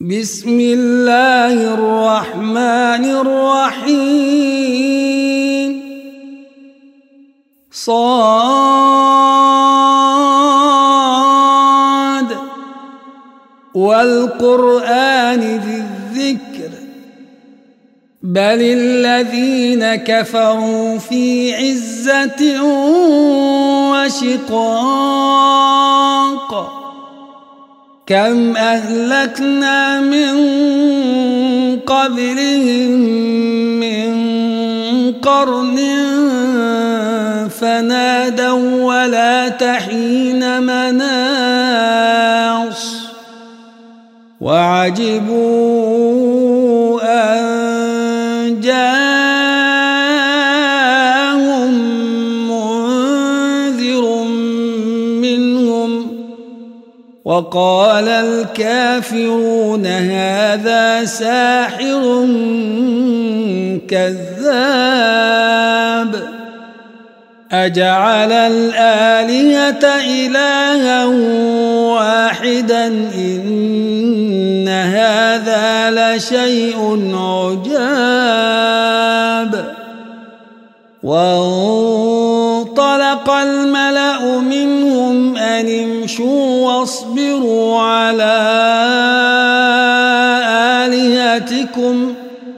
بسم الله الرحمن الرحيم صاد والقرآن ذي الذكر بل الذين كفروا في عزة وشقاق كم أهلكنا من قبلهم من قرن فنادوا ولا تحين مناص وعجبوا أن جاءهم منذر منهم وقال الكافرون هذا ساحر كذاب أجعل الآلهة إلها واحدا إن هذا لشيء عجاب وانطلق الملأ منهم أن امشوا واصبروا على آلهتكم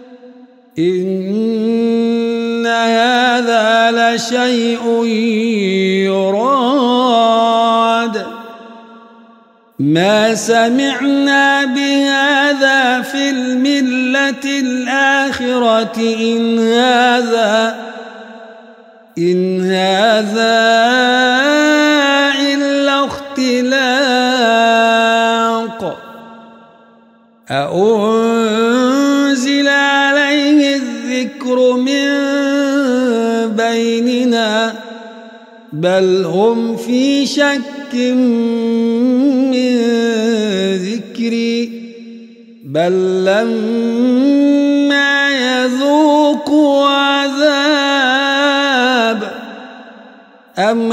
إن هذا لشيء يراد ما سمعنا بهذا في الملة الآخرة إن هذا إلا اختلاق أأنزل عليه الذكر من بيننا بل هم في شك من ذكري بل لما يذوقوا عذاب أم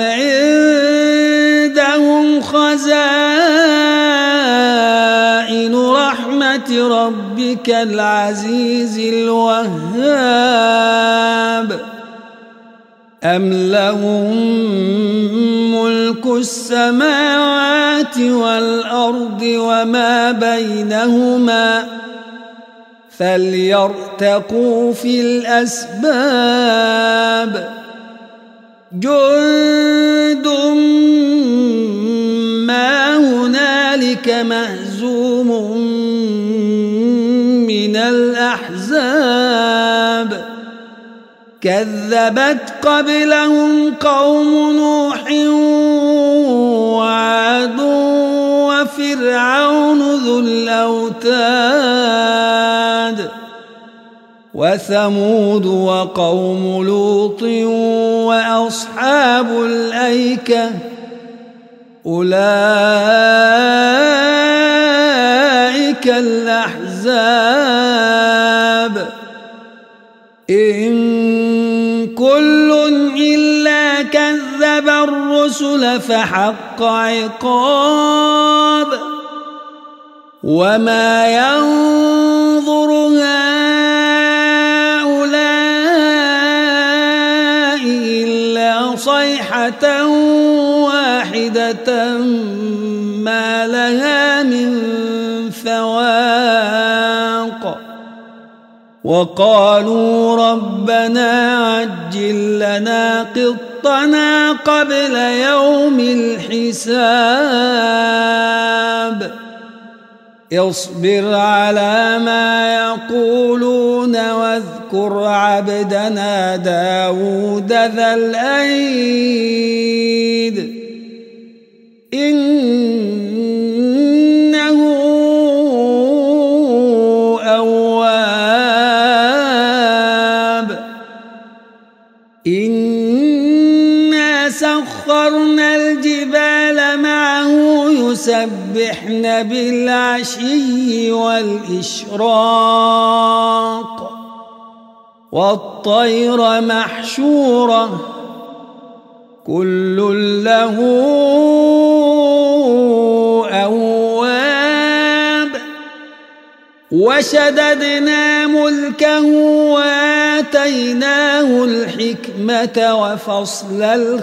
عندهم خزائن رحمة ربك العزيز الوهاب أم لهم ملك السماوات والأرض وما بينهما فليرتقوا في الأسباب جند ما هنالك مهزوم من الأحزاب كذبت قبلهم قوم نوح وعاد وفرعون ذو الأوتاد وثمود وقوم لوط وأصحاب الأيكة أولئك الأحزاب إن كل إلا كذب الرسل فحق عقاب وما ينظر هؤلاء إلا صيحة واحدة ما لها من فواق وقالوا ربنا عجل لنا قطنا قبل يوم الحساب اصبر على ما يقولون واذكر عبدنا داود ذا الأيد إنه أواب إنا سخرنا الجبال معه يسبحن بالعشي والإشراق والطير محشورة كل له أواب وشددنا ملكه وآتيناه الحكمة وفصل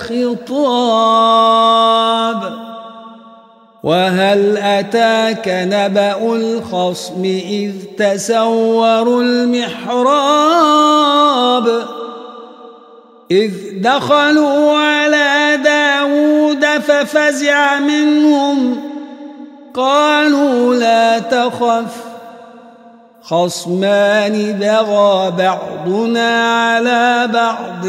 الخطاب وهل أتاك نبأ الخصم إذ تسوروا المحراب إذ دخلوا على داود ففزع منهم قالوا لا تخف خصمان بغى بعضنا على بعض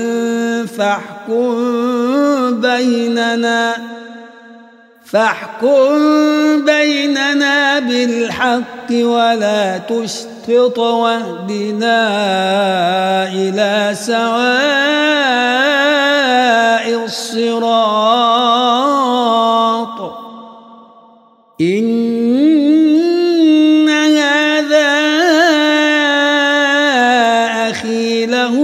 فاحكم بيننا بالحق ولا تشطط واهدنا إلى سواء الصراط إن هذا أخي له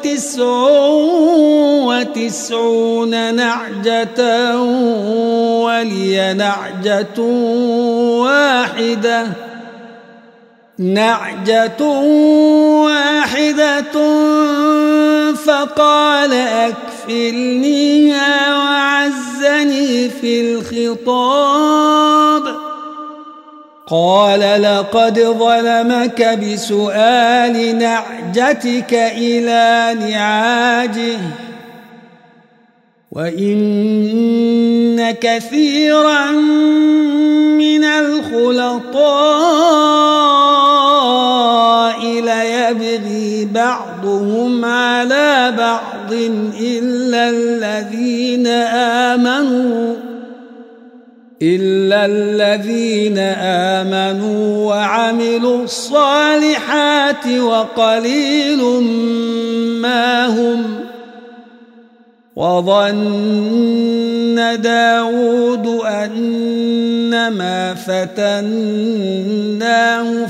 99 نعجة ولي نعجة واحدة فقال أكفلنيها وعزني في الخطاب قال لقد ظلمك بسؤال نعجتك إلى نعاجه وإن كثيرا من الخلطاء ليبغي بعضهم على بعض إلا الذين آمنوا وعملوا الصالحات وقليل ما هم وظن داود أنما فتناه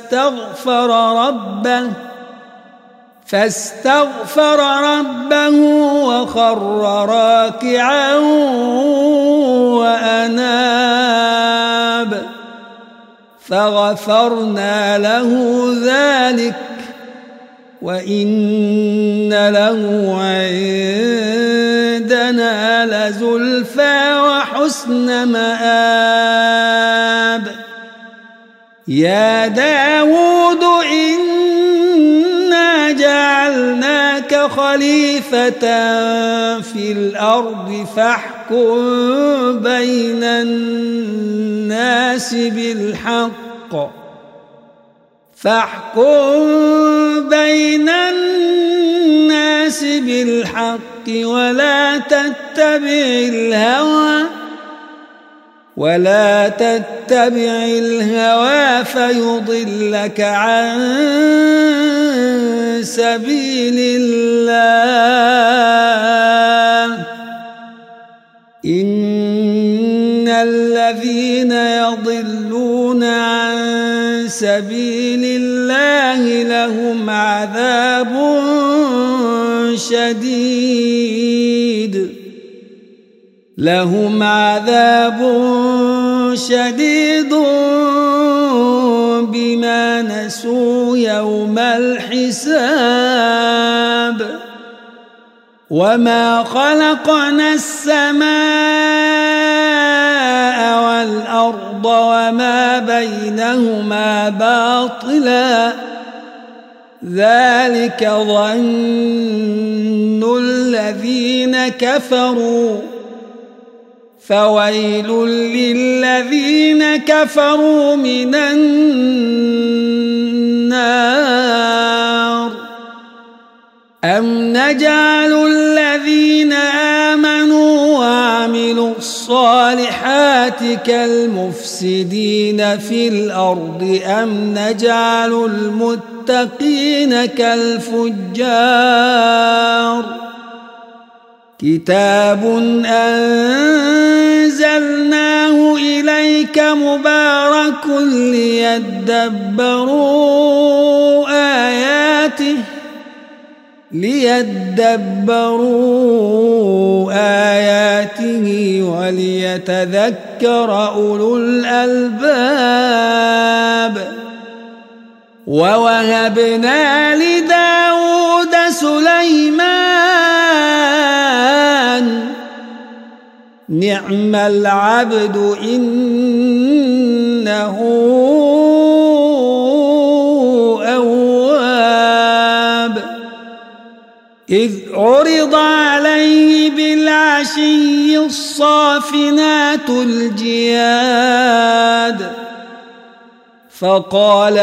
فاستغفر ربه وخر راكعا وأناب فغفرنا له ذلك وإن له عندنا لزلفى وحسن مآب يا داود إنا جعلناك خليفة في الأرض فاحكم بين الناس بالحق ولا تتبع الهوى فيضلك عن سبيل الله إن الذين يضلون عن سبيل الله لهم عذاب شديد بما نسوا يوم الحساب وما خلقنا السماء والأرض وما بينهما باطلا ذلك ظن الذين كفروا فويل للذين كفروا من النار أم نجعل الذين آمنوا وعملوا الصالحات كالمفسدين في الأرض أم نجعل المتقين كالفجار كتاب أنزلناه إليك مبارك ليدبروا آياته وليتذكر أولو الألباب ووهبنا لداود سليمان نعم العبد إنه أواب إذ عرض عليه بالعشي الصافنات الجياد فقال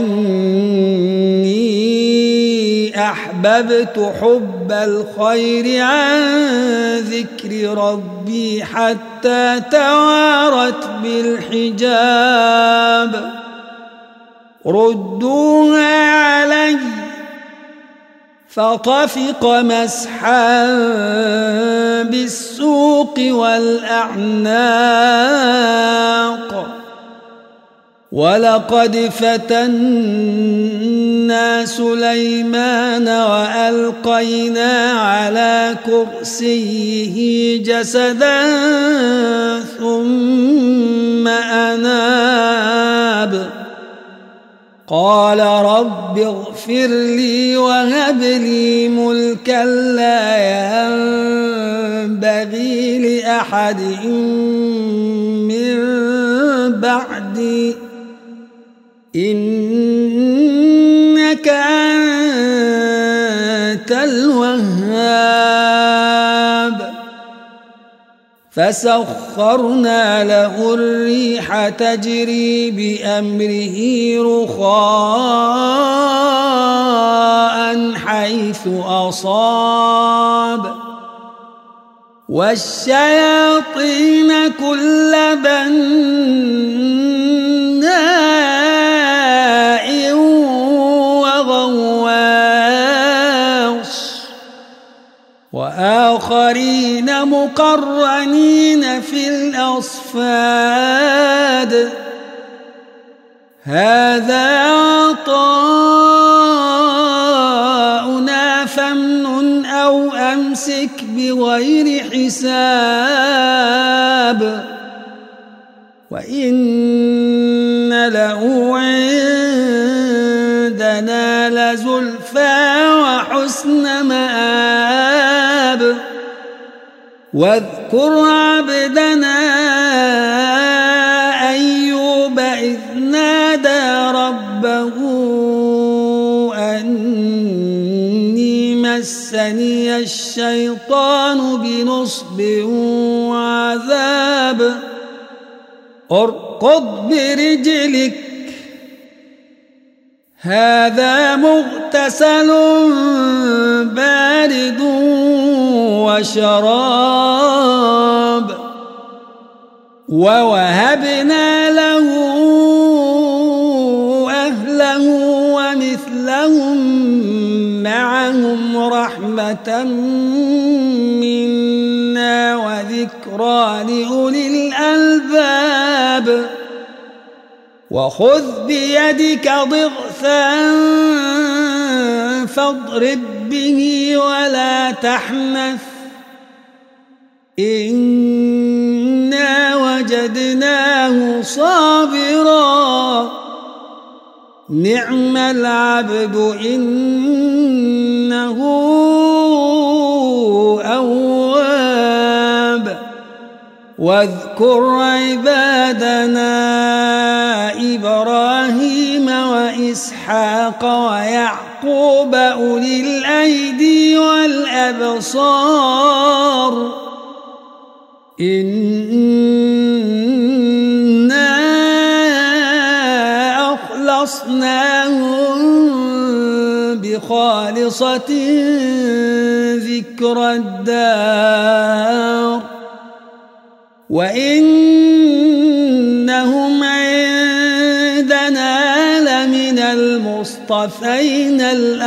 إني أحببت حب الخير عن ذكر ربي حتى توارت بالحجاب ردوها علي فطفق مسحا بالسوق والأعناق ولقد فتنا سليمان وألقينا على كرسيه جسدا ثم أناب قال رب اغفر لي وهب لي ملكا لا ينبغي لأحد من بعدي إنك أنت الوهاب فسخرنا له الريح تجري بأمره رخاء حيث أصاب والشياطين كل بناء وغواص وآخرين مقرنين في الأصفاد هذا عطاؤنا فامنن أو أمسك بغير حساب وإن له عندنا لزلفى وحسن مآب واذكر عبدنا أيوب إذ نادى ربه أني مسني الشيطان بنصب وعذاب اركض برجلك هذا مغتسل بارد وشراب ووهبنا له أهله ومثلهم معهم رحمة منا وذكرى لأولي الألباب وخذ بيدك ضغثا فاضرب به ولا تحنث إنا وجدناه صابرا نعم العبد إنه أواب واذكر عبادنا إبراهيم وإسحاق ويعقوب أولي الأيدي والأبصار إنا أخلصناهم بخالصة ذكر الدار وإنهم عندنا لمن المصطفين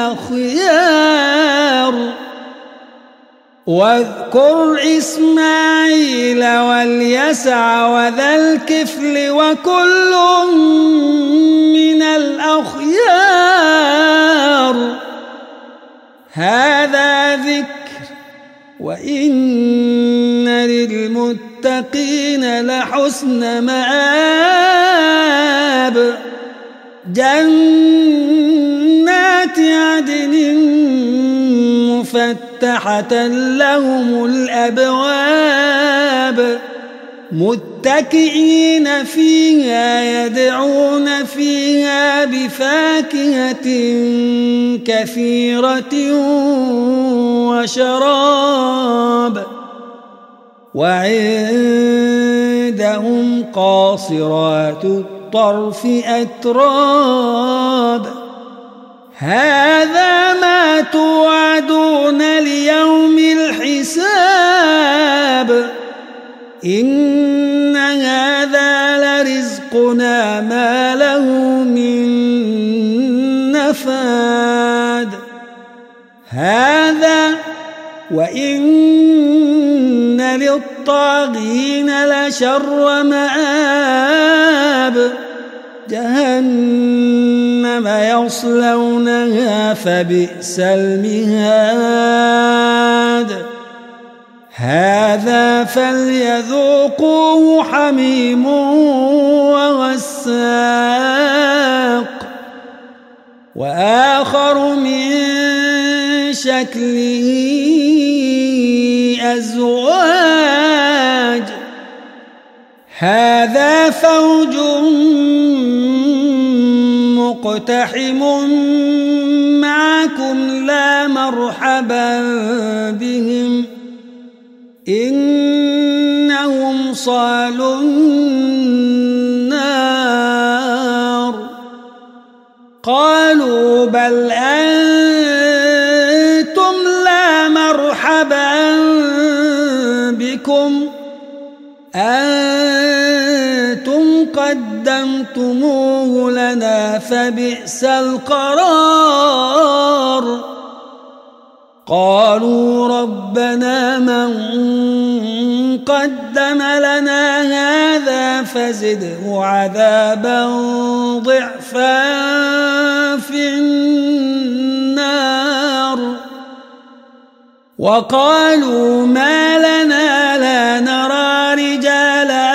الأخيار واذكر إسماعيل واليسع وذا الكفل وكل من الأخيار هذا ذكر وإن للمتقين لحسن مآب جنات عدن مفتحة لهم الأبواب متكئين فيها يدعون فيها بفاكهة كثيرة وشراب وعندهم قاصرات الطرف أتراب هذا ما توعدون ليوم الحساب إن هذا لرزقنا ما له من نفاد هذا وإن للطاغين لشر مآب جهنم يصلونها فبئس المهاد هذا فليذوقوه حميم وغساق وآخر من شكله أزواج هذا فوج مقتحم معكم لا مرحبا بهم إنهم صالوا النار قالوا بل أنتم لا مرحبا بكم أنتم قدمتموه لنا فبئس القرار قالوا ربنا من قدم لنا هذا فزده عذابا ضعفا في النار وقالوا ما لنا لا نرى رجالا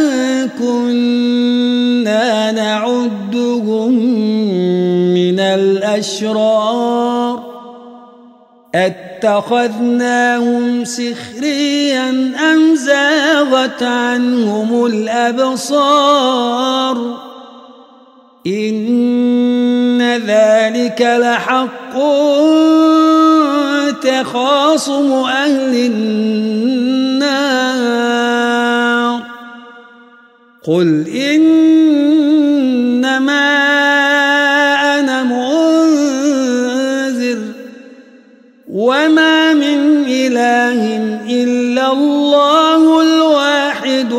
كنا نعدهم من الأشرار اتخذناهم سخريا أم زاغت عنهم الأبصار إن ذلك لحق تخاصم أهل النار قل إنما أنا منذر وما من إله إلا الله الواحد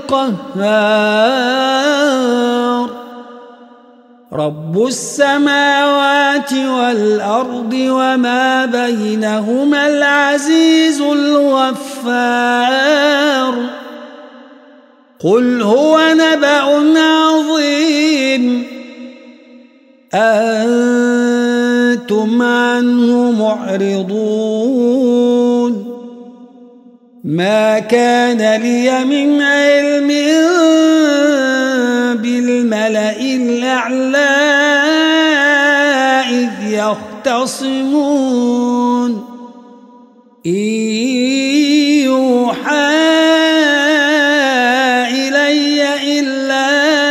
القهار رب السماوات والأرض وما بينهما العزيز الغفار قل هو نبأ عظيم أنتم عنه معرضون ما كان لي من علم بالملأ الأعلى إذ يختصمون إن يوحى إلي إلا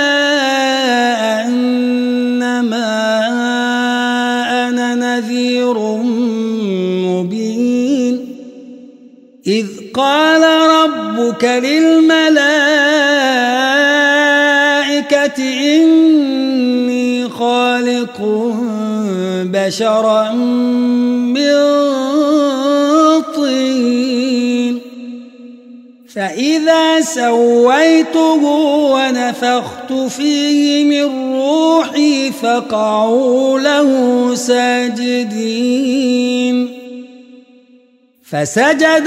أنما أنا نذير مبين إذ قال ربك للملائكة إني خالق بشرا من طين فإذا سويته ونفخت فيه من روحي فقعوا له ساجدين فسجد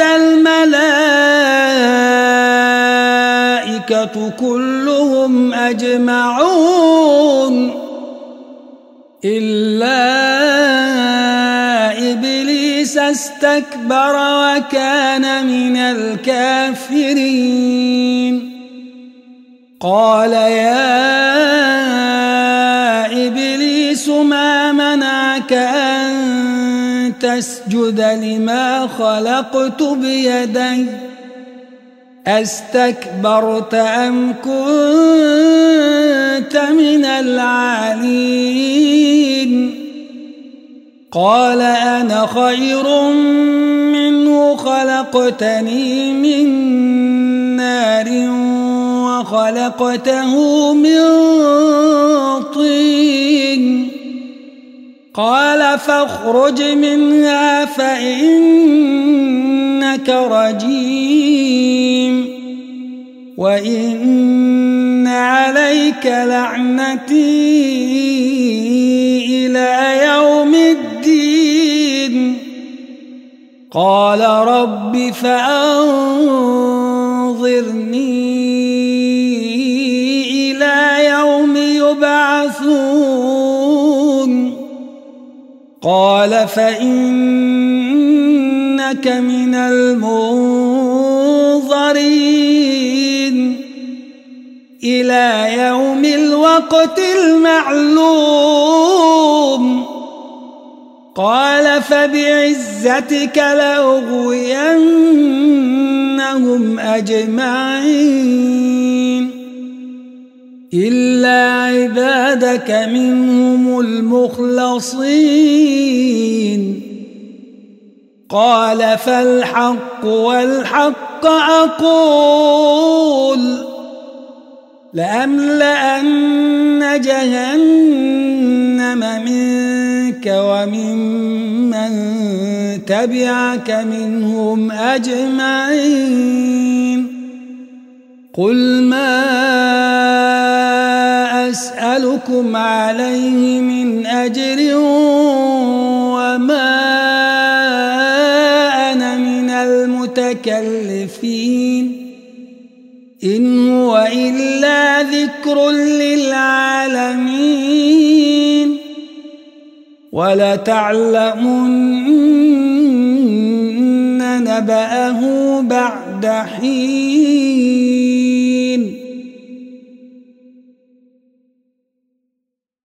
الملائكة كلهم أجمعون إلا إبليس استكبر وكان من الكافرين قال يا ما منعك أن تسجد لما خلقت بيدي أستكبرت أم كنت من العالين قال أنا خير منه خلقتني من نار وخلقته من طين قال فاخرج منها فإنك رجيم وإن عليك لعنتي إلى يوم الدين قال رب فأنظرني إلى يوم يبعثون قال فإنك من المنظرين إلى يوم الوقت المعلوم قال فبعزتك لأغوينهم أجمعين إلا عبادك منهم المخلصين قال فالحق والحق أقول لأملأن جهنم منك وممن تبعك منهم أجمعين قل ما أسألكم عليه من أجر وما أنا من المتكلفين إن هو إلا ذكر للعالمين ولتعلمن نبأه بعد حين